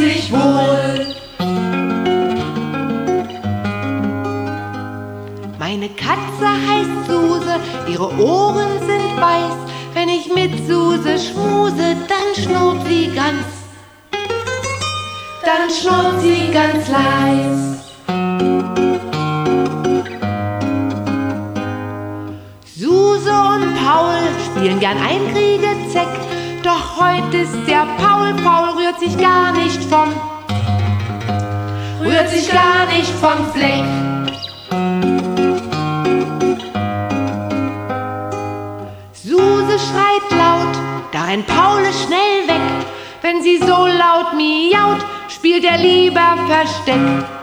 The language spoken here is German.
sich wohl. Meine Katze heißt Suse, ihre Ohren sind weiß. Wenn ich mit Suse schmuse, dann schnurrt sie ganz leis. Suse und Paul spielen gern Einkriege-Zeck, doch heute ist der Paul rührt sich gar nicht vom Fleck. Suse schreit laut, da rennt Paul schnell weg. Wenn sie so laut miaut, spielt er lieber Versteck.